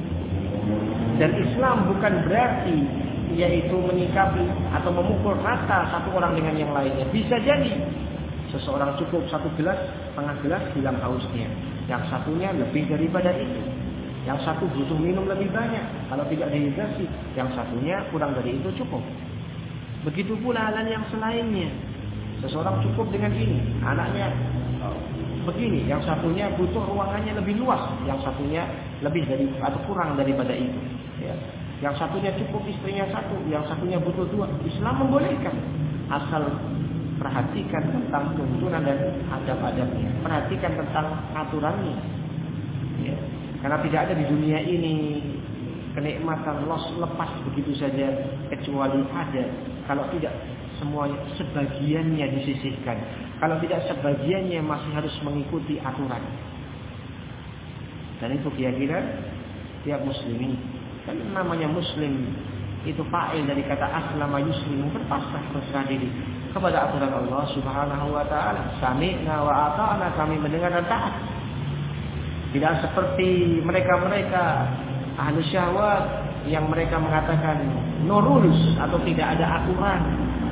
Dan Islam bukan berarti yaitu menyikapi atau memukul rata satu orang dengan yang lainnya. Bisa jadi seseorang cukup satu gelas, setengah gelas hilang hausnya, yang satunya lebih daripada itu. Yang satu butuh minum lebih banyak, kalau tidak dehidrasi, yang satunya kurang dari itu cukup. Begitu pula hal yang selainnya. Seseorang cukup dengan ini, anaknya begini, yang satunya butuh ruangannya lebih luas, yang satunya lebih dari atau kurang daripada itu. Ya. Yang satunya cukup istrinya satu, yang satunya butuh dua. Islam membolehkan, asal perhatikan tentang tuntunan dan adab-adabnya, perhatikan tentang aturannya. Ya. Karena tidak ada di dunia ini kenikmatan los lepas begitu saja, kecuali ada. Kalau tidak semuanya, sebagiannya disisihkan. Kalau tidak, sebagiannya masih harus mengikuti aturan. Dan itu keyakinan tiap muslimin. Dan namanya muslim itu fa'il dari kata aslama yuslimu, berpasrah, berserah diri kepada aturan Allah Subhanahu wa taala. Sami'na wa ata'na, kami mendengar dan taat. Tidak seperti mereka-mereka ahli syahwat yang mereka mengatakan no rules atau tidak ada aturan.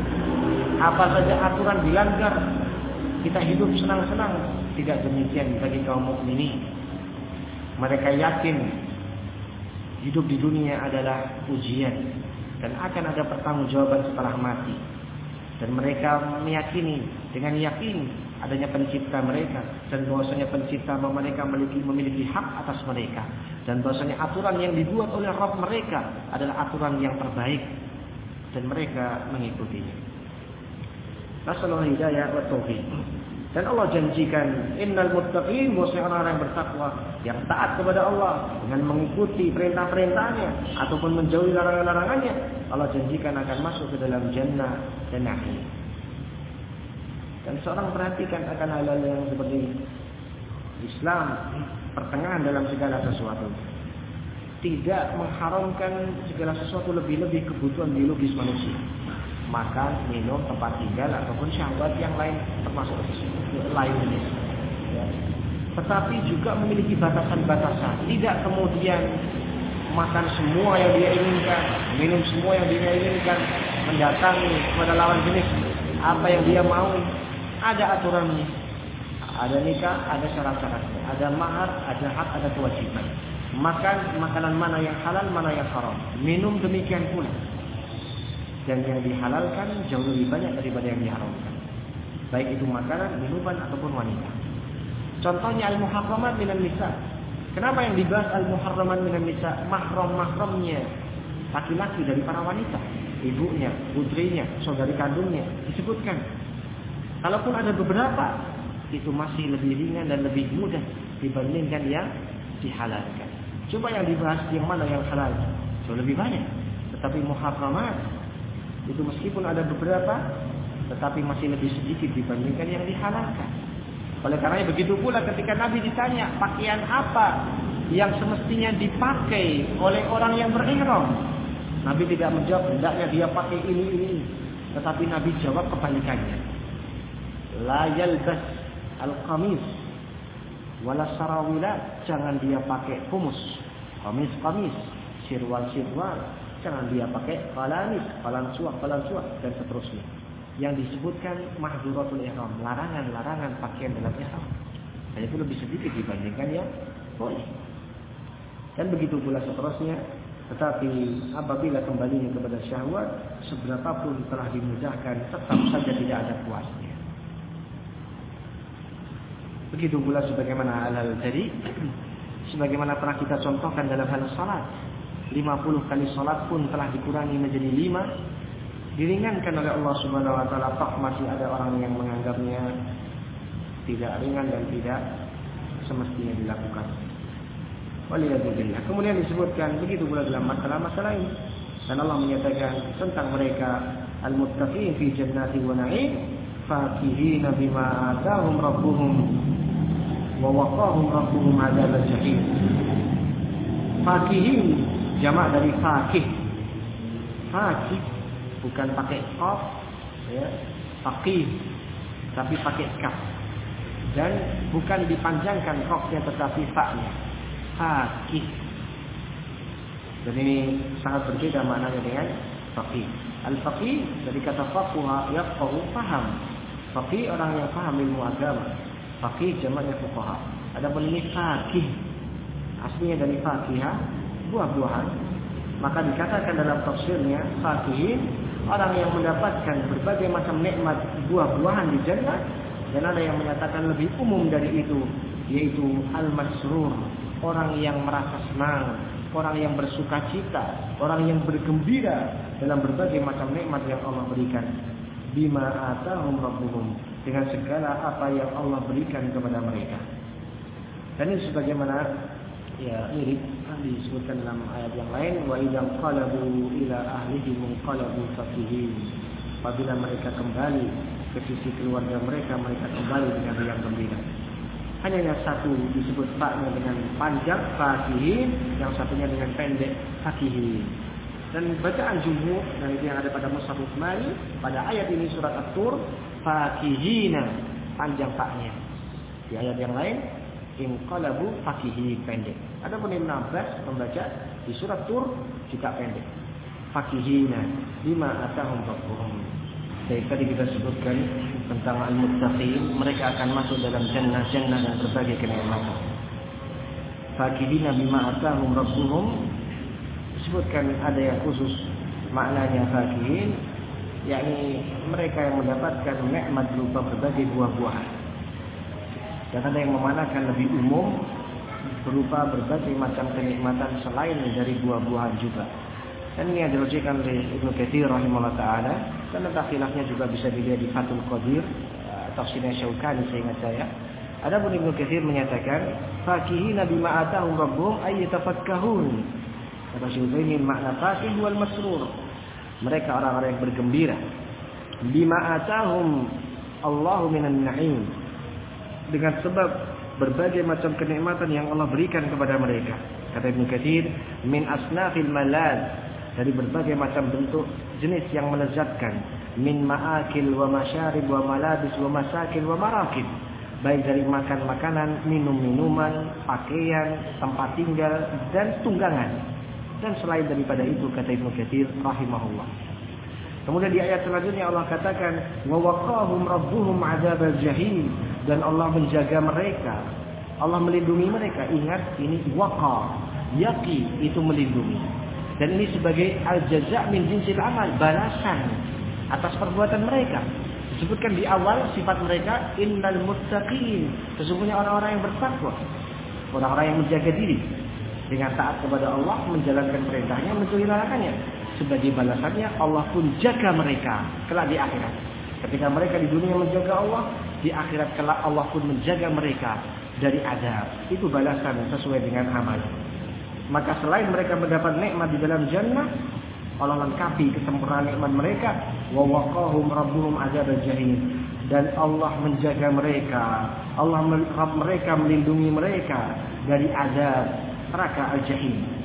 Apa saja aturan dilanggar, kita hidup senang-senang. Tidak demikian bagi kaum mukminin. Mereka yakin hidup di dunia adalah ujian dan akan ada pertanggungjawaban setelah mati. Dan mereka meyakini dengan yakin adanya pencipta mereka, dan bahwasanya pencipta mereka memiliki, memiliki hak atas mereka, dan bahwasanya aturan yang dibuat oleh Rabb mereka adalah aturan yang terbaik, dan mereka mengikutinya. Nasallahu hidayah wa taufiq. Dan Allah janjikan, innal muttaqin, bahwasanya orang-orang yang bertakwa, yang taat kepada Allah dengan mengikuti perintah-perintahnya ataupun menjauhi larangan-larangannya, Allah janjikan akan masuk ke dalam jannah dan na'im. Dan seorang perhatikan akan hal-hal yang seperti ini. Islam pertengahan dalam segala sesuatu, tidak mengharamkan segala sesuatu, lebih-lebih kebutuhan biologis manusia, makan, minum, tempat tinggal ataupun syahwat yang lain termasuk lainnya. Ya. Tetapi juga memiliki batasan-batasan. Tidak kemudian makan semua yang dia inginkan, minum semua yang dia inginkan, mendatangi kepada lawan jenis apa yang dia mau. Ada aturannya. Ada nikah, ada syarat-syaratnya. Ada mahar, ada hak, ada kewajiban. Makan makanan mana yang halal, mana yang haram. Minum demikian pula. Dan yang dihalalkan jauh lebih banyak daripada yang diharamkan. Baik itu makanan, minuman ataupun wanita. Contohnya al-muharramat minan nisa. Kenapa yang dibahas al-muharramat minan nisa? Mahram-mahramnya laki-laki dari para wanita, ibunya, putrinya, saudari kandungnya disebutkan. Kalaupun ada beberapa, itu masih lebih ringan dan lebih mudah dibandingkan yang dihalalkan. Coba yang dibahas yang mana yang halal, jauh lebih banyak. Tetapi muharramat itu meskipun ada beberapa, tetapi masih lebih sedikit dibandingkan yang dihalalkan. Oleh karena begitu pula ketika Nabi ditanya pakaian apa yang semestinya dipakai oleh orang yang berihram, Nabi tidak menjawab hendaknya dia pakai ini ini, tetapi Nabi jawab kebalikannya. La yalbas al-qamis wala sarawilat, jangan dia pakai kumus, kamis-kamis, sirwal-sirwal, jangan dia pakai qalamis, qalansuah, qalansuah dan seterusnya. Yang disebutkan mahdhuratul ihram, larangan-larangan pakaian dalam ihram. Dan itu lebih sedikit dibandingkan yang boleh. Dan begitu pula seterusnya. Tetapi apabila kembalinya kepada syahwat, seberapapun telah dimudahkan, tetap saja tidak ada puasnya. Begitu pula sebagaimana hal-hal tadi, sebagaimana pernah kita contohkan dalam hal salat, lima puluh kali salat pun telah dikurangi menjadi lima, diringankan oleh Allah Subhanahu wa taala. Toh masih ada orang yang menganggapnya tidak ringan dan tidak semestinya dilakukan. Waliyadzubillah. Kemudian disebutkan begitu pula dalam masalah-masalah ini. Dan Allah menyatakan tentang mereka al-muttaqin fi jannati wa na'im fakihina bima atahum rabbuhum wa waqahum rabbuhum adzabal jahim. Fakihin jamak dari fakih. Fakih bukan pakai qaf ya, faqih, tapi pakai kaf. Dan bukan dipanjangkan qafnya tetapi fa-nya. Faqih. Dan ini sangat berbeda maknanya dengan faqih. Al-faqih dari kata faqaha yafqahu, paham. Faqih orang yang paham ilmu agama. Faqih jamaknya fuqaha. Adapun ini faqih, aslinya dari faqihah, buah-buahan. Maka dikatakan dalam tafsirnya faqihin, orang yang mendapatkan berbagai macam nikmat buah-buahan di jannah. Dan ada yang menyatakan lebih umum dari itu, yaitu al-masrur, orang yang merasa senang, orang yang bersuka cita, orang yang bergembira dalam berbagai macam nikmat yang Allah berikan. Bima atahum rabbuhum, dengan segala apa yang Allah berikan kepada mereka. Dan ini sebagaimana ya mirip disebutkan dalam ayat yang lain, wa idzal qalabu ila ahlihim qalabu fakihin. Apabila mereka kembali ke sisi keluarga mereka, mereka kembali dengan riang gembira. Hanya yang satu disebut fa-nya dengan panjang fakihin, yang satunya dengan pendek fakihin. Dan bacaan jumhur dan itu yang ada pada Mushaf Utsmani pada ayat ini surat At-Tur, fakihina panjang fa-nya. Di ayat yang lain inqalabu fakihin pendek. Adapun Ibnu Abbas membaca di surat Tur juga pendek. Fakihina bima atahum rabbuhum. Jadi tadi kita sebutkan tentang al-muttaqin, mereka akan masuk dalam jannah-jannah dan berbagai kenikmatan. Fakihina bima atahum rabbuhum, disebutkan ada yang khusus maknanya fakihin, yakni mereka yang mendapatkan nikmat berupa berbagai buah-buahan. Dan ada yang memanakan lebih umum berupa berbagai macam kenikmatan selain dari buah-buahan juga. Dan ini yang dirujukan oleh Ibnu Katsir rahimahullah taala, dan letak khilafnya juga bisa dilihat di Fathul Qadir, tafsirnya Syaukani seingat saya. Adapun Ibnu Katsir menyatakan fakihina bima atahum rabbuhum ay yatafakkahun. Kata Syaikhul makna fakih wal masrur, mereka orang-orang yang bergembira. Bima atahum Allahu minan na'im, dengan sebab berbagai macam kenikmatan yang Allah berikan kepada mereka. Kata Ibnu Katsir, min asnafil malad, dari berbagai macam bentuk jenis yang melezatkan, min ma'akil wa masyarib wa malabis wa masakin wa marakib, baik dari makan makanan, minum minuman, pakaian, tempat tinggal dan tunggangan. Dan selain daripada itu, kata Ibnu Katsir rahimahullah. Kemudian di ayat selanjutnya Allah katakan wa waqahum rabbuhum adzabal jahim, dan Allah menjaga mereka, Allah melindungi mereka. Ingat, ini waqa, yaqi, itu melindungi. Dan ini sebagai al-jaza' min jinsil amal, balasan atas perbuatan mereka. Disebutkan di awal sifat mereka, innal muttaqin, sesungguhnya orang-orang yang bertakwa, orang-orang yang menjaga diri dengan taat kepada Allah, menjalankan perintahnya, menjauhi larangannya. Sebagai balasannya Allah pun jaga mereka kelak di akhirat. Ketika mereka di dunia menjaga Allah, di akhirat kelak Allah pun menjaga mereka dari azab. Itu balasan sesuai dengan amal. Maka selain mereka mendapat nikmat di dalam jannah, Allah lengkapi kesempurnaan nikmat mereka, wa waqahum rabbuhum adzabal jahim, dan Allah menjaga mereka, Allah mereka melindungi mereka dari azab neraka al-jahim.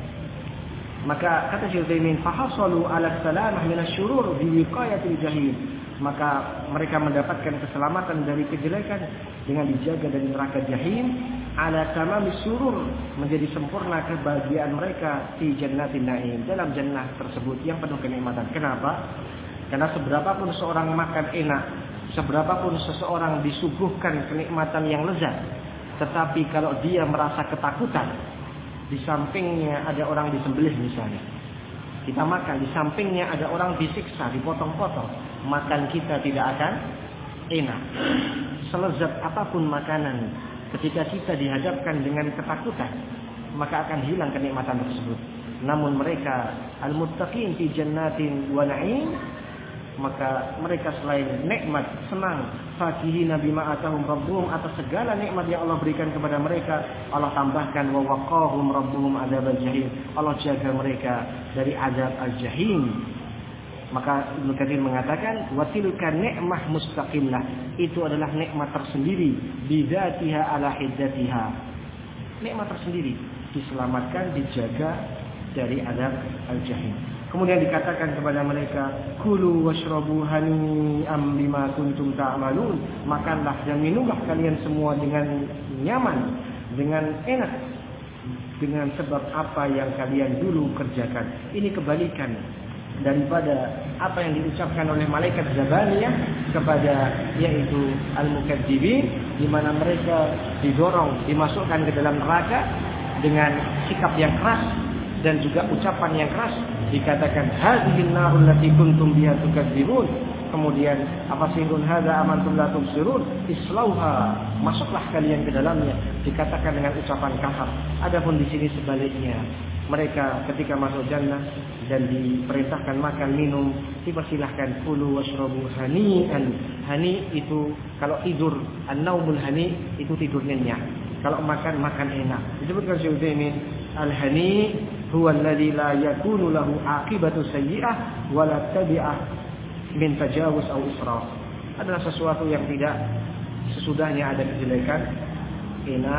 Maka kata Syekh Utsaimin, fahasalu ala salamah minasyurur biwiqayatil jahim, maka mereka mendapatkan keselamatan dari kejelekan dengan dijaga dari neraka jahim. Ala tamamis surur, menjadi sempurna kebahagiaan mereka di jannatin na'im, dalam jannah tersebut yang penuh kenikmatan. Kenapa? Karena seberapapun seorang makan enak, seberapapun seseorang disuguhkan kenikmatan yang lezat, tetapi kalau dia merasa ketakutan, di sampingnya ada orang disembelih misalnya, kita makan, di sampingnya ada orang disiksa, dipotong-potong, makan kita tidak akan enak. Selezat apapun makanan, ketika kita dihadapkan dengan ketakutan, maka akan hilang kenikmatan tersebut. Namun mereka al-muttaqin fi jannatin wa na'im, maka mereka selain nikmat, senang, fakihina bima atahum rabbuhum, atas segala nikmat yang Allah berikan kepada mereka, Allah tambahkan wa waqahum rabbuhum adzabal jahim, Allah jaga mereka dari azab al-jahim. Maka Ibnu Katsir mengatakan wa tilka ni'mah mustaqillah, itu adalah nikmat tersendiri, bidzatiha ala hiddatiha, nikmat tersendiri, diselamatkan, dijaga dari azab al-jahim. Kemudian dikatakan kepada mereka, kulu washrabu hani'am bima kuntum ta'malun, makanlah dan minumlah kalian semua dengan nyaman, dengan enak, dengan sebab apa yang kalian dulu kerjakan. Ini kebalikan daripada apa yang diucapkan oleh malaikat Zabaniyah kepada yaitu al-mukadzibin, di mana mereka didorong dimasukkan ke dalam neraka dengan sikap yang keras dan juga ucapan yang keras. Dikatakan hadhihi an-narul lati kuntum biha tukadzibun, kemudian afasirun hadza amantum la tubsirun islauha, masuklah kalian ke dalamnya, dikatakan dengan ucapan kasar. Adapun di sini sebaliknya, mereka ketika masuk jannah dan diperintahkan makan minum, dipersilahkan kulu washrabu hani'an. Hani itu kalau tidur, an-naumul hani itu tidur nyenyak. Kalau makan, makan enak. Disebutkan Syekh Utsaimin, al-hani huwa alladhi la yakunu lahu aqibatu sayyi'ah wa la tabi'ah min tajawuz aw israf. Adalah sesuatu yang tidak sesudahnya ada kejelekan, enak,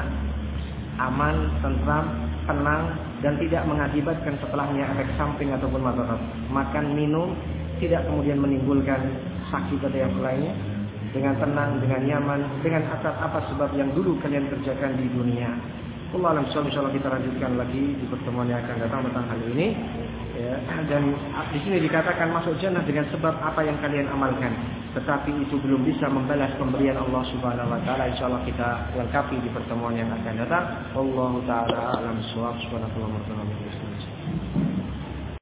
aman, tentram, tenang, dan tidak mengakibatkan setelahnya efek samping ataupun madarat. Makan minum tidak kemudian menimbulkan sakit atau yang lainnya, dengan tenang, dengan nyaman, dengan atas apa sebab yang dulu kalian kerjakan di dunia. Allah alam, insyaallah kita lanjutkan lagi di pertemuan yang akan datang tentang hal ini. Ya, dan di sini dikatakan masuk jannah dengan sebab apa yang kalian amalkan, tetapi itu belum bisa membalas pemberian Allah Subhanahu wa taala. Insyaallah kita lengkapi di pertemuan yang akan datang. Wallahu taala alam shawab. Subhanallahi wa bihamdihi.